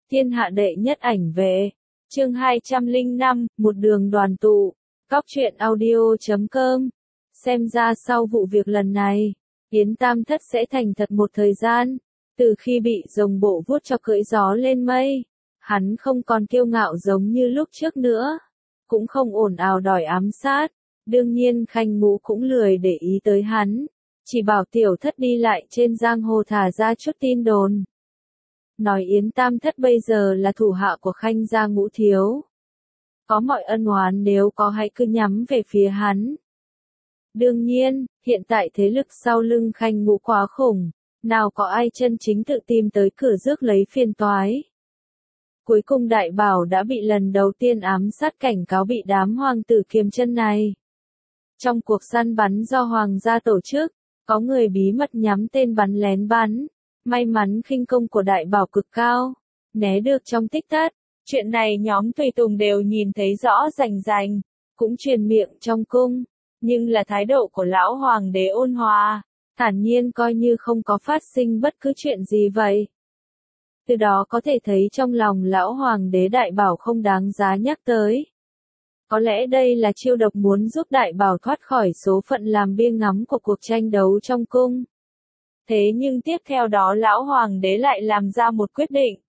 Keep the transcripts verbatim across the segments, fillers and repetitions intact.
Thiên hạ đệ nhất ảnh vệ. Chương hai trăm lẻ năm, một đường đoàn tụ. Cóc truyện audio chấm com. Xem ra sau vụ việc lần này, Yến Tam Thất sẽ thành thật một thời gian. Từ khi bị rồng bộ vuốt cho cưỡi gió lên mây, hắn không còn kiêu ngạo giống như lúc trước nữa, cũng không ồn ào đòi ám sát. Đương nhiên Khanh Ngũ cũng lười để ý tới hắn, chỉ bảo Tiểu Thất đi lại trên giang hồ thả ra chút tin đồn. Nói Yến Tam Thất bây giờ là thủ hạ của Khanh gia Ngũ thiếu. Có mọi ân oán nếu có hãy cứ nhắm về phía hắn. Đương nhiên, hiện tại thế lực sau lưng Khanh Ngũ quá khủng, nào có ai chân chính tự tìm tới cửa rước lấy phiền toái. Cuối cùng Đại Bảo đã bị lần đầu tiên ám sát, cảnh cáo bị đám hoàng tử kiềm chân này. Trong cuộc săn bắn do hoàng gia tổ chức, có người bí mật nhắm tên bắn lén bắn. May mắn khinh công của Đại Bảo cực cao, né được trong tích tắc. Chuyện này nhóm tùy tùng đều nhìn thấy rõ rành rành, cũng truyền miệng trong cung. Nhưng là thái độ của lão hoàng đế ôn hòa, thản nhiên coi như không có phát sinh bất cứ chuyện gì vậy. Từ đó có thể thấy trong lòng lão hoàng đế Đại Bảo không đáng giá nhắc tới. Có lẽ đây là chiêu độc muốn giúp Đại Bảo thoát khỏi số phận làm biếng ngắm của cuộc tranh đấu trong cung. Thế nhưng tiếp theo đó lão hoàng đế lại làm ra một quyết định.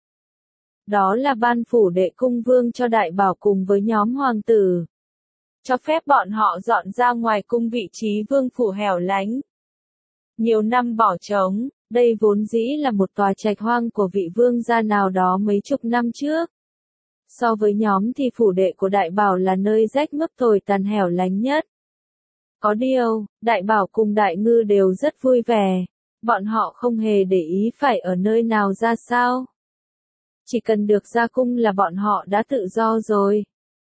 Đó là ban phủ đệ cung vương cho Đại Bảo cùng với nhóm hoàng tử. Cho phép bọn họ dọn ra ngoài cung vị trí vương phủ hẻo lánh. Nhiều năm bỏ trống, đây vốn dĩ là một tòa trạch hoang của vị vương gia nào đó mấy chục năm trước. So với nhóm thì phủ đệ của Đại Bảo là nơi rách mướp tồi tàn hẻo lánh nhất. Có điều, Đại Bảo cùng Đại Ngư đều rất vui vẻ. Bọn họ không hề để ý phải ở nơi nào ra sao. Chỉ cần được ra cung là bọn họ đã tự do rồi.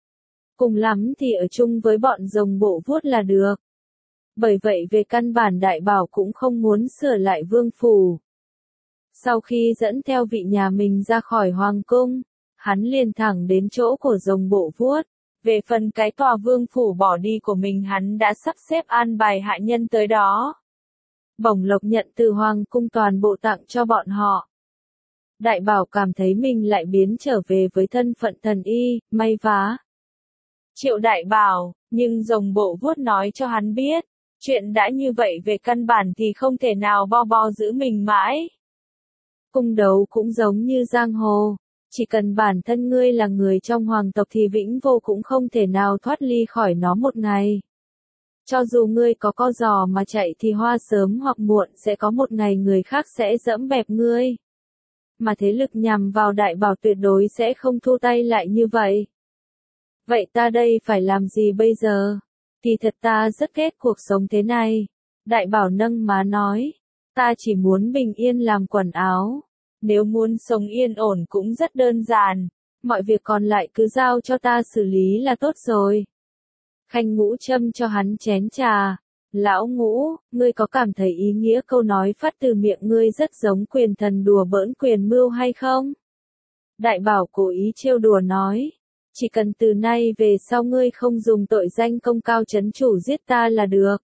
Cùng lắm thì ở chung với bọn rồng bộ vuốt là được. Bởi vậy về căn bản Đại Bảo cũng không muốn sửa lại vương phủ. Sau khi dẫn theo vị nhà mình ra khỏi hoàng cung, hắn liền thẳng đến chỗ của rồng bộ vuốt. Về phần cái tòa vương phủ bỏ đi của mình hắn đã sắp xếp an bài hạ nhân tới đó. Bổng lộc nhận từ hoàng cung toàn bộ tặng cho bọn họ. Đại Bảo cảm thấy mình lại biến trở về với thân phận thần y, may vá. Triệu Đại Bảo, nhưng rồng bộ vuốt nói cho hắn biết, chuyện đã như vậy về căn bản thì không thể nào bo bo giữ mình mãi. Cung đấu cũng giống như giang hồ, chỉ cần bản thân ngươi là người trong hoàng tộc thì vĩnh vô cũng không thể nào thoát ly khỏi nó một ngày. Cho dù ngươi có co giò mà chạy thì hoa sớm hoặc muộn sẽ có một ngày người khác sẽ dẫm bẹp ngươi. Mà thế lực nhằm vào Đại Bảo tuyệt đối sẽ không thu tay lại như vậy. Vậy ta đây phải làm gì bây giờ? Kỳ thật ta rất ghét cuộc sống thế này. Đại Bảo nâng má nói. Ta chỉ muốn bình yên làm quần áo. Nếu muốn sống yên ổn cũng rất đơn giản. Mọi việc còn lại cứ giao cho ta xử lý là tốt rồi. Khanh Ngũ châm cho hắn chén trà. Lão Ngũ, ngươi có cảm thấy ý nghĩa câu nói phát từ miệng ngươi rất giống quyền thần đùa bỡn quyền mưu hay không? Đại Bảo cố ý trêu đùa nói. Chỉ cần từ nay về sau ngươi không dùng tội danh công cao chấn chủ giết ta là được.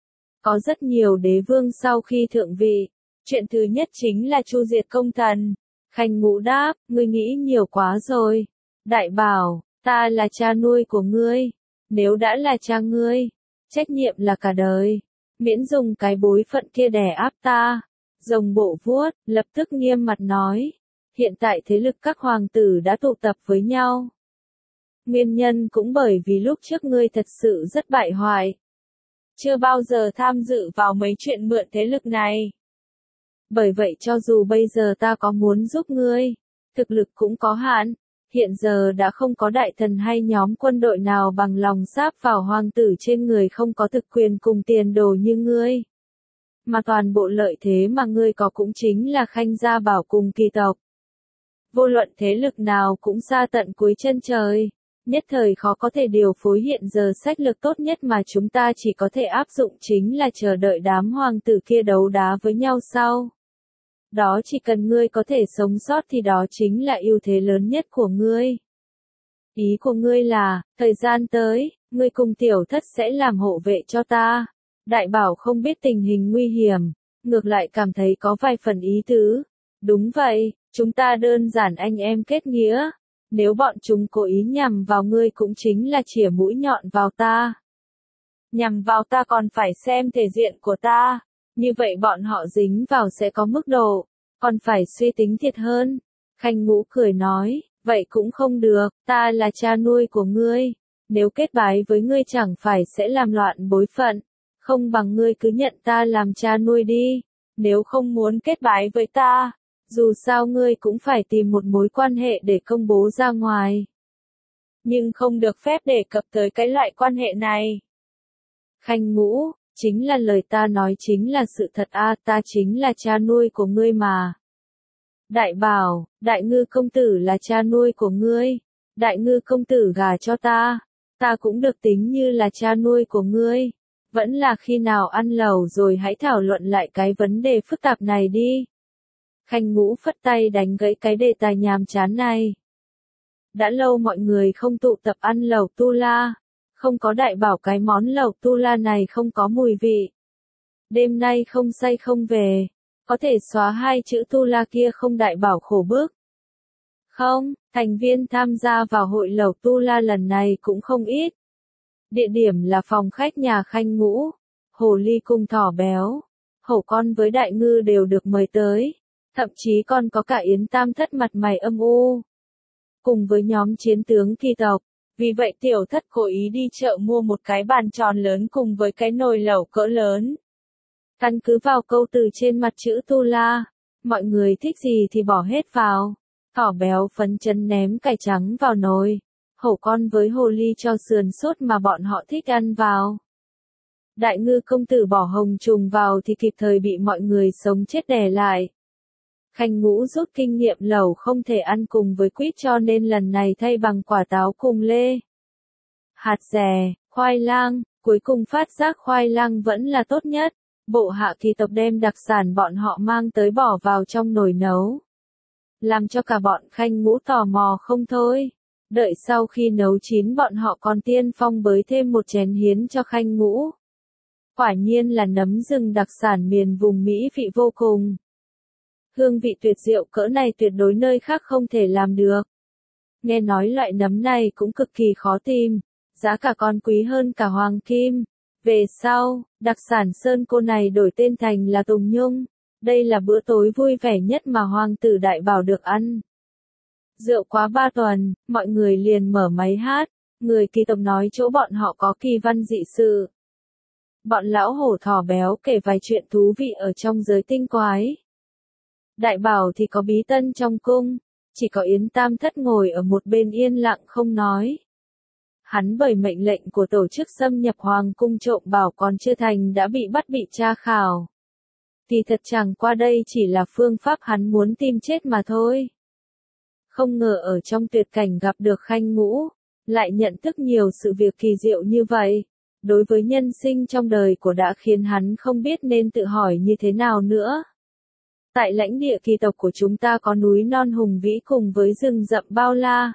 Có rất nhiều đế vương sau khi thượng vị. Chuyện thứ nhất chính là chu diệt công thần. Khanh Ngũ đáp, ngươi nghĩ nhiều quá rồi. Đại Bảo, ta là cha nuôi của ngươi. Nếu đã là cha ngươi, trách nhiệm là cả đời. Miễn dùng cái bối phận kia đè áp ta. Rồng bộ vuốt, lập tức nghiêm mặt nói. Hiện tại thế lực các hoàng tử đã tụ tập với nhau. Nguyên nhân cũng bởi vì lúc trước ngươi thật sự rất bại hoại. Chưa bao giờ tham dự vào mấy chuyện mượn thế lực này. Bởi vậy cho dù bây giờ ta có muốn giúp ngươi, thực lực cũng có hạn. Hiện giờ đã không có đại thần hay nhóm quân đội nào bằng lòng sáp vào hoàng tử trên người không có thực quyền cùng tiền đồ như ngươi. Mà toàn bộ lợi thế mà ngươi có cũng chính là Khanh gia bảo cùng kỳ tộc. Vô luận thế lực nào cũng xa tận cuối chân trời. Nhất thời khó có thể điều phối hiện giờ sách lược tốt nhất mà chúng ta chỉ có thể áp dụng chính là chờ đợi đám hoàng tử kia đấu đá với nhau sau. Đó chỉ cần ngươi có thể sống sót thì đó chính là ưu thế lớn nhất của ngươi. Ý của ngươi là, thời gian tới, ngươi cùng Tiểu Thất sẽ làm hộ vệ cho ta. Đại Bảo không biết tình hình nguy hiểm, ngược lại cảm thấy có vài phần ý tứ. Đúng vậy, Chúng ta đơn giản anh em kết nghĩa. Nếu bọn chúng cố ý nhằm vào ngươi cũng chính là chĩa mũi nhọn vào ta. Nhằm vào ta còn phải xem thể diện của ta. Như vậy bọn họ dính vào sẽ có mức độ. Còn phải suy tính thiệt hơn. Khanh Ngũ cười nói, vậy cũng không được, ta là cha nuôi của ngươi. Nếu kết bái với ngươi chẳng phải sẽ làm loạn bối phận. Không bằng ngươi cứ nhận ta làm cha nuôi đi. Nếu không muốn kết bái với ta, dù sao ngươi cũng phải tìm một mối quan hệ để công bố ra ngoài. Nhưng không được phép đề cập tới cái loại quan hệ này. Khanh Ngũ, chính là lời ta nói chính là sự thật a, ta chính là cha nuôi của ngươi mà. Đại Bảo, Đại Ngư công tử là cha nuôi của ngươi. Đại Ngư công tử gả cho ta, ta cũng được tính như là cha nuôi của ngươi. Vẫn là khi nào ăn lẩu rồi hãy thảo luận lại cái vấn đề phức tạp này đi. Khanh Ngũ phất tay đánh gãy cái đề tài nhàm chán này. Đã lâu mọi người không tụ tập ăn lẩu tu la. Không có Đại Bảo cái món lẩu tu la này không có mùi vị. Đêm nay không say không về. Có thể xóa hai chữ tu la kia không Đại Bảo khổ bức. Không, thành viên tham gia vào hội lẩu tu la lần này cũng không ít. Địa điểm là phòng khách nhà Khanh Ngũ. Hồ Ly cùng Thỏ Béo, Hổ Con với Đại Ngư đều được mời tới. Thậm chí còn có cả Yến Tam Thất mặt mày âm u. Cùng với nhóm chiến tướng kỳ tộc. Vì vậy tiểu thất cố ý đi chợ mua một cái bàn tròn lớn cùng với cái nồi lẩu cỡ lớn. Căn cứ vào câu từ trên mặt chữ tu la, mọi người thích gì thì bỏ hết vào. Thỏ Béo phấn chấn ném cải trắng vào nồi. Hổ Con với Hồ Ly cho sườn sốt mà bọn họ thích ăn vào. Đại Ngư công tử bỏ hồng trùng vào thì kịp thời bị mọi người sống chết đè lại. Khanh Ngũ rút kinh nghiệm lẩu không thể ăn cùng với quýt cho nên lần này thay bằng quả táo cùng lê. Hạt dẻ, khoai lang, cuối cùng phát giác khoai lang vẫn là tốt nhất. Bộ hạ kỳ tộc đem đặc sản bọn họ mang tới bỏ vào trong nồi nấu. Làm cho cả bọn Khanh Ngũ tò mò không thôi. Đợi sau khi nấu chín bọn họ còn tiên phong bới thêm một chén hiến cho Khanh Ngũ. Quả nhiên là nấm rừng đặc sản miền vùng Mỹ vị vô cùng. Hương vị tuyệt diệu cỡ này tuyệt đối nơi khác không thể làm được. Nghe nói loại nấm này cũng cực kỳ khó tìm, giá cả còn quý hơn cả hoàng kim. Về sau, đặc sản Sơn Cô này đổi tên thành là Tùng Nhung. Đây là bữa tối vui vẻ nhất mà Hoàng tử Đại Bảo được ăn. Rượu quá ba tuần, mọi người liền mở máy hát. Người kỳ tộc nói chỗ bọn họ có kỳ văn dị sự. Bọn lão hổ Thỏ Béo kể vài chuyện thú vị ở trong giới tinh quái. Đại Bảo thì có bí tân trong cung, chỉ có Yến Tam Thất ngồi ở một bên yên lặng không nói. Hắn bởi mệnh lệnh của tổ chức xâm nhập hoàng cung trộm bảo còn chưa thành đã bị bắt bị tra khảo. Thì thật chẳng qua đây chỉ là phương pháp hắn muốn tìm chết mà thôi. Không ngờ ở trong tuyệt cảnh gặp được Khanh Ngũ, lại nhận thức nhiều sự việc kỳ diệu như vậy. Đối với nhân sinh trong đời của đã khiến hắn không biết nên tự hỏi như thế nào nữa. Tại lãnh địa kỳ tộc của chúng ta có núi non hùng vĩ cùng với rừng rậm bao la.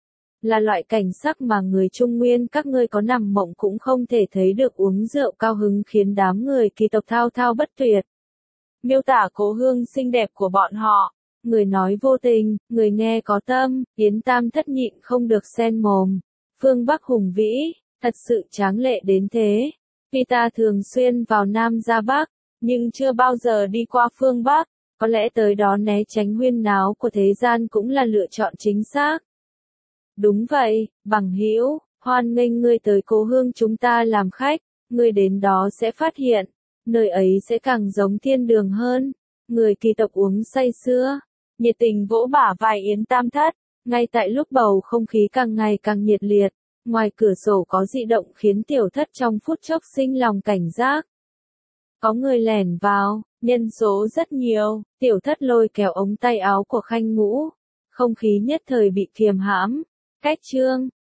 Là loại cảnh sắc mà người Trung Nguyên các ngươi có nằm mộng cũng không thể thấy được, uống rượu cao hứng khiến đám người kỳ tộc thao thao bất tuyệt. Miêu tả cố hương xinh đẹp của bọn họ. Người nói vô tình, người nghe có tâm, Yến Tam Thất nhịn không được xen mồm. Phương Bắc hùng vĩ, thật sự tráng lệ đến thế. Vì ta thường xuyên vào Nam ra Bắc, nhưng chưa bao giờ đi qua phương Bắc. Có lẽ tới đó né tránh huyên náo của thế gian cũng là lựa chọn chính xác. Đúng vậy, bằng hữu, hoan nghênh ngươi tới cố hương chúng ta làm khách, ngươi đến đó sẽ phát hiện, nơi ấy sẽ càng giống thiên đường hơn. Người kỳ tộc uống say sưa, nhiệt tình vỗ bả vai Yến Tam Thất, ngay tại lúc bầu không khí càng ngày càng nhiệt liệt, ngoài cửa sổ có dị động khiến tiểu thất trong phút chốc sinh lòng cảnh giác. Có người lẻn vào, nhân số rất nhiều, tiểu thất lôi kéo ống tay áo của Khanh Ngũ, không khí nhất thời bị kiềm hãm. Cách chương,